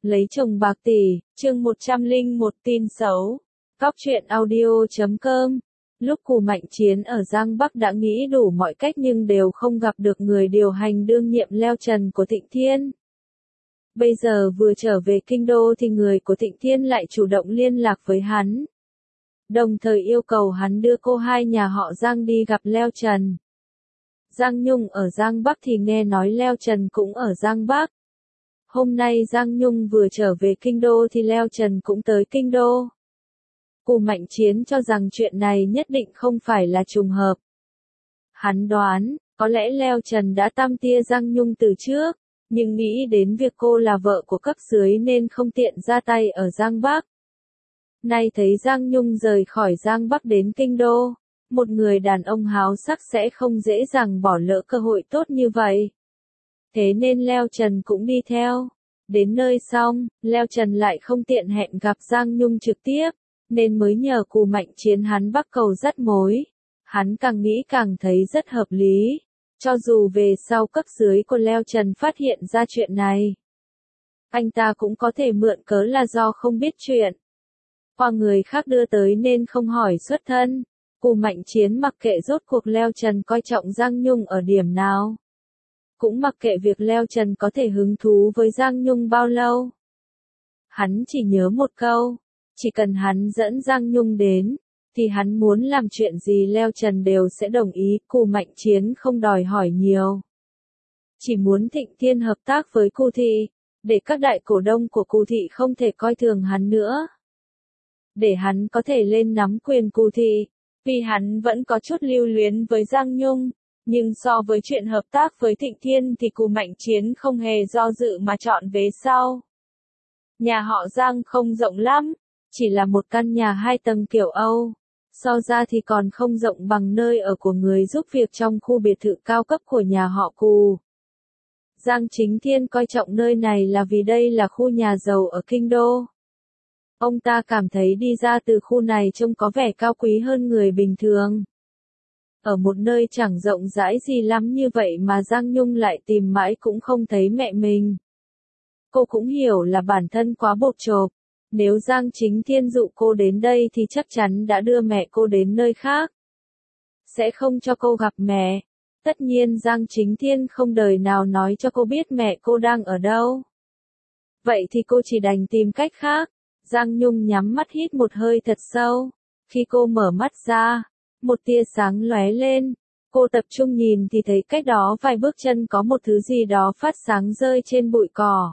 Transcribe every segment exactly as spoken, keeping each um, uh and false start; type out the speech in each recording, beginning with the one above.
Lấy chồng bạc tỷ, chương một trăm lẻ một tin xấu. Cóc truyện audio chấm com. Lúc Cù Mạnh Chiến ở Giang Bắc đã nghĩ đủ mọi cách nhưng đều không gặp được người điều hành đương nhiệm leo trần của Thịnh Thiên. Bây giờ vừa trở về kinh đô thì người của Thịnh Thiên lại chủ động liên lạc với hắn. Đồng thời yêu cầu hắn đưa cô hai nhà họ Giang đi gặp leo trần. Giang Nhung ở Giang Bắc thì nghe nói leo trần cũng ở Giang Bắc. Hôm nay Giang Nhung vừa trở về kinh đô thì leo trần cũng tới kinh đô. Cù Mạnh Chiến cho rằng chuyện này nhất định không phải là trùng hợp. Hắn đoán, có lẽ leo trần đã tam tia Giang Nhung từ trước, nhưng nghĩ đến việc cô là vợ của cấp dưới nên không tiện ra tay ở Giang Bắc. Nay thấy Giang Nhung rời khỏi Giang Bắc đến kinh đô, một người đàn ông háo sắc sẽ không dễ dàng bỏ lỡ cơ hội tốt như vậy. Thế nên leo trần cũng đi theo. Đến nơi xong, leo trần lại không tiện hẹn gặp Giang Nhung trực tiếp, nên mới nhờ Cù Mạnh Chiến hắn bắc cầu dắt mối. Hắn càng nghĩ càng thấy rất hợp lý. Cho dù về sau cấp dưới của leo trần phát hiện ra chuyện này, anh ta cũng có thể mượn cớ là do không biết chuyện. Qua người khác đưa tới nên không hỏi xuất thân. Cù Mạnh Chiến mặc kệ rốt cuộc leo trần coi trọng Giang Nhung ở điểm nào. Cũng mặc kệ việc leo trần có thể hứng thú với Giang Nhung bao lâu. Hắn chỉ nhớ một câu, chỉ cần hắn dẫn Giang Nhung đến, thì hắn muốn làm chuyện gì leo trần đều sẽ đồng ý. Cù Mạnh Chiến không đòi hỏi nhiều. Chỉ muốn Thịnh Thiên hợp tác với Cù Thị, để các đại cổ đông của Cù Thị không thể coi thường hắn nữa. Để hắn có thể lên nắm quyền Cù Thị, vì hắn vẫn có chút lưu luyến với Giang Nhung. Nhưng so với chuyện hợp tác với Thịnh Thiên thì Cù Mạnh Chiến không hề do dự mà chọn về sau. Nhà họ Giang không rộng lắm, chỉ là một căn nhà hai tầng kiểu Âu. So ra thì còn không rộng bằng nơi ở của người giúp việc trong khu biệt thự cao cấp của nhà họ Cù. Giang Chính Thiên coi trọng nơi này là vì đây là khu nhà giàu ở kinh đô. Ông ta cảm thấy đi ra từ khu này trông có vẻ cao quý hơn người bình thường. Ở một nơi chẳng rộng rãi gì lắm như vậy mà Giang Nhung lại tìm mãi cũng không thấy mẹ mình. Cô cũng hiểu là bản thân quá bột chộp. Nếu Giang Chính Thiên dụ cô đến đây thì chắc chắn đã đưa mẹ cô đến nơi khác. Sẽ không cho cô gặp mẹ. Tất nhiên Giang Chính Thiên không đời nào nói cho cô biết mẹ cô đang ở đâu. Vậy thì cô chỉ đành tìm cách khác. Giang Nhung nhắm mắt hít một hơi thật sâu. Khi cô mở mắt ra, một tia sáng lóe lên. Cô tập trung nhìn thì thấy cách đó vài bước chân có một thứ gì đó phát sáng rơi trên bụi cỏ.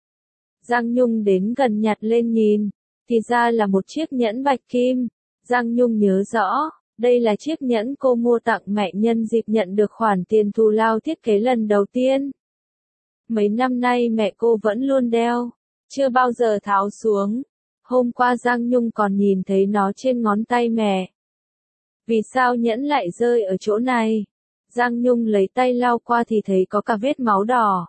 Giang Nhung đến gần nhặt lên nhìn, thì ra là một chiếc nhẫn bạch kim. Giang Nhung nhớ rõ, đây là chiếc nhẫn cô mua tặng mẹ nhân dịp nhận được khoản tiền thù lao thiết kế lần đầu tiên. Mấy năm nay mẹ cô vẫn luôn đeo, chưa bao giờ tháo xuống. Hôm qua Giang Nhung còn nhìn thấy nó trên ngón tay mẹ. Vì sao nhẫn lại rơi ở chỗ này? Giang Nhung lấy tay lau qua thì thấy có cả vết máu đỏ.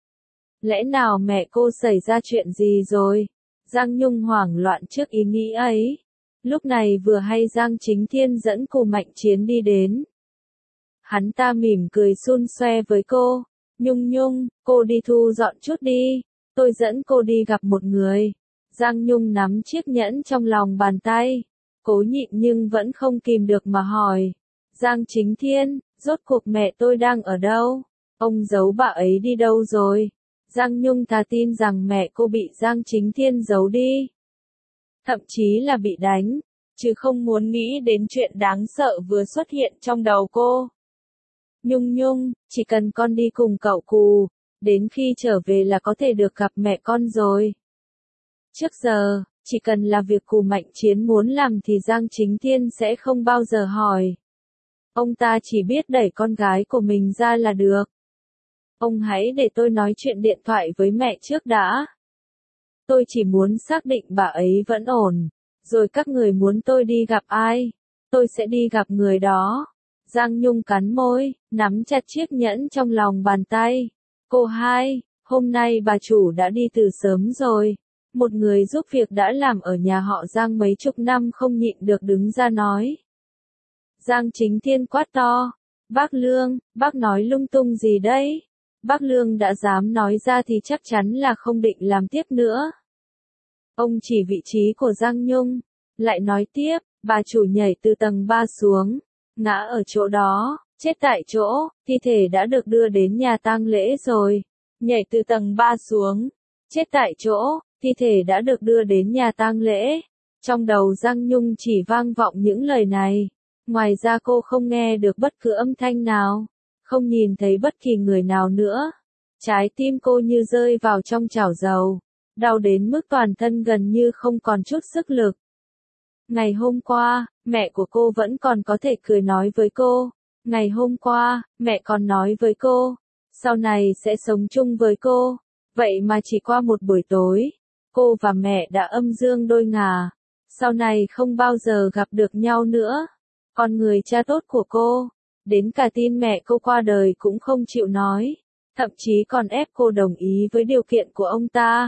Lẽ nào mẹ cô xảy ra chuyện gì rồi? Giang Nhung hoảng loạn trước ý nghĩ ấy. Lúc này vừa hay Giang Chính Thiên dẫn Cù Mạnh Chiến đi đến. Hắn ta mỉm cười xun xoe với cô. Nhung Nhung, cô đi thu dọn chút đi. Tôi dẫn cô đi gặp một người. Giang Nhung nắm chiếc nhẫn trong lòng bàn tay. Cố nhịn nhưng vẫn không kìm được mà hỏi. Giang Chính Thiên, rốt cuộc mẹ tôi đang ở đâu? Ông giấu bà ấy đi đâu rồi? Giang Nhung thà tin rằng mẹ cô bị Giang Chính Thiên giấu đi. Thậm chí là bị đánh, chứ không muốn nghĩ đến chuyện đáng sợ vừa xuất hiện trong đầu cô. Nhung Nhung, chỉ cần con đi cùng cậu Cù, đến khi trở về là có thể được gặp mẹ con rồi. Trước giờ, chỉ cần là việc Cù Mạnh Chiến muốn làm thì Giang Chính Thiên sẽ không bao giờ hỏi. Ông ta chỉ biết đẩy con gái của mình ra là được. Ông hãy để tôi nói chuyện điện thoại với mẹ trước đã. Tôi chỉ muốn xác định bà ấy vẫn ổn. Rồi các người muốn tôi đi gặp ai? Tôi sẽ đi gặp người đó. Giang Nhung cắn môi, nắm chặt chiếc nhẫn trong lòng bàn tay. Cô hai, hôm nay bà chủ đã đi từ sớm rồi. Một người giúp việc đã làm ở nhà họ Giang mấy chục năm không nhịn được đứng ra nói. Giang Chính Thiên quát to. Bác Lương, bác nói lung tung gì đấy? Bác Lương đã dám nói ra thì chắc chắn là không định làm tiếp nữa. Ông chỉ vị trí của Giang Nhung, lại nói tiếp, bà chủ nhảy từ tầng ba xuống, ngã ở chỗ đó, chết tại chỗ, thi thể đã được đưa đến nhà tang lễ rồi. Nhảy từ tầng ba xuống, chết tại chỗ, thi thể đã được đưa đến nhà tang lễ. Trong đầu Giang Nhung chỉ vang vọng những lời này, ngoài ra cô không nghe được bất cứ âm thanh nào, không nhìn thấy bất kỳ người nào nữa. Trái tim cô như rơi vào trong chảo dầu, đau đến mức toàn thân gần như không còn chút sức lực. Ngày hôm qua, mẹ của cô vẫn còn có thể cười nói với cô. Ngày hôm qua, mẹ còn nói với cô, sau này sẽ sống chung với cô. Vậy mà chỉ qua một buổi tối, cô và mẹ đã âm dương đôi ngả. Sau này không bao giờ gặp được nhau nữa. Còn người cha tốt của cô, đến cả tin mẹ cô qua đời cũng không chịu nói, thậm chí còn ép cô đồng ý với điều kiện của ông ta.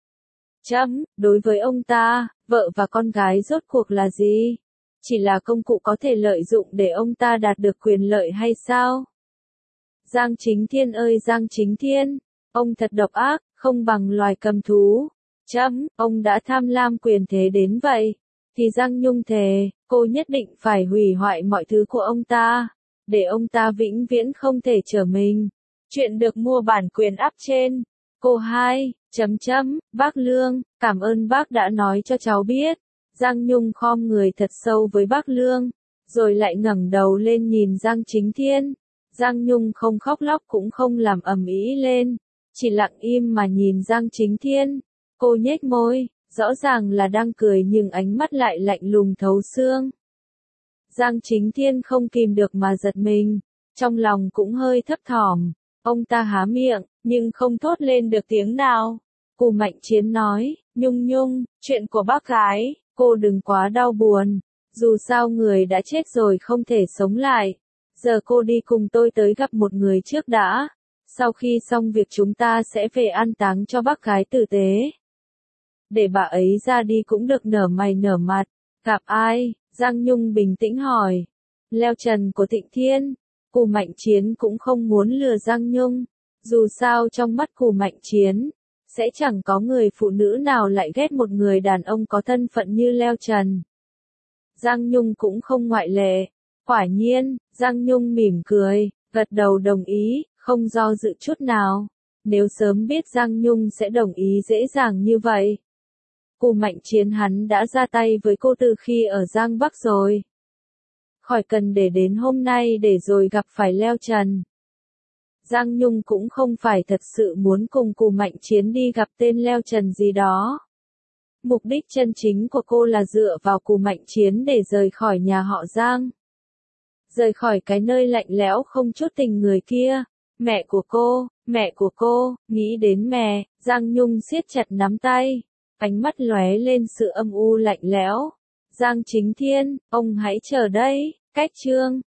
Chấm, đối với ông ta, vợ và con gái rốt cuộc là gì? Chỉ là công cụ có thể lợi dụng để ông ta đạt được quyền lợi hay sao? Giang Chính Thiên ơi Giang Chính Thiên, ông thật độc ác, không bằng loài cầm thú. Chấm, ông đã tham lam quyền thế đến vậy, thì Giang Nhung thề, cô nhất định phải hủy hoại mọi thứ của ông ta, để ông ta vĩnh viễn không thể trở mình. Chuyện được mua bản quyền up trên. Cô hai, chấm chấm, bác Lương, cảm ơn bác đã nói cho cháu biết. Giang Nhung khom người thật sâu với bác Lương, rồi lại ngẩng đầu lên nhìn Giang Chính Thiên. Giang Nhung không khóc lóc cũng không làm ầm ĩ lên, chỉ lặng im mà nhìn Giang Chính Thiên. Cô nhếch môi, rõ ràng là đang cười nhưng ánh mắt lại lạnh lùng thấu xương. Giang Chính Thiên không kìm được mà giật mình, trong lòng cũng hơi thấp thỏm. Ông ta há miệng, nhưng không thốt lên được tiếng nào. Cù Mạnh Chiến nói, Nhung Nhung, chuyện của bác gái, cô đừng quá đau buồn. Dù sao người đã chết rồi không thể sống lại. Giờ cô đi cùng tôi tới gặp một người trước đã. Sau khi xong việc chúng ta sẽ về an táng cho bác gái tử tế. Để bà ấy ra đi cũng được nở mày nở mặt. Gặp ai? Giang Nhung bình tĩnh hỏi. Leo trần của Thịnh Thiên. Cù Mạnh Chiến cũng không muốn lừa Giang Nhung. Dù sao trong mắt Cù Mạnh Chiến, sẽ chẳng có người phụ nữ nào lại ghét một người đàn ông có thân phận như Leo Trần. Giang Nhung cũng không ngoại lệ. Quả nhiên, Giang Nhung mỉm cười, gật đầu đồng ý, không do dự chút nào. Nếu sớm biết Giang Nhung sẽ đồng ý dễ dàng như vậy. Cù Mạnh Chiến hắn đã ra tay với cô từ khi ở Giang Bắc rồi. Khỏi cần để đến hôm nay để rồi gặp phải Leo Trần. Giang Nhung cũng không phải thật sự muốn cùng Cù Mạnh Chiến đi gặp tên Leo Trần gì đó. Mục đích chân chính của cô là dựa vào Cù Mạnh Chiến để rời khỏi nhà họ Giang. Rời khỏi cái nơi lạnh lẽo không chút tình người kia. Mẹ của cô, mẹ của cô, nghĩ đến mẹ, Giang Nhung siết chặt nắm tay. Ánh mắt lóe lên sự âm u lạnh lẽo. Giang Chính Thiên, ông hãy chờ đây, cách chương.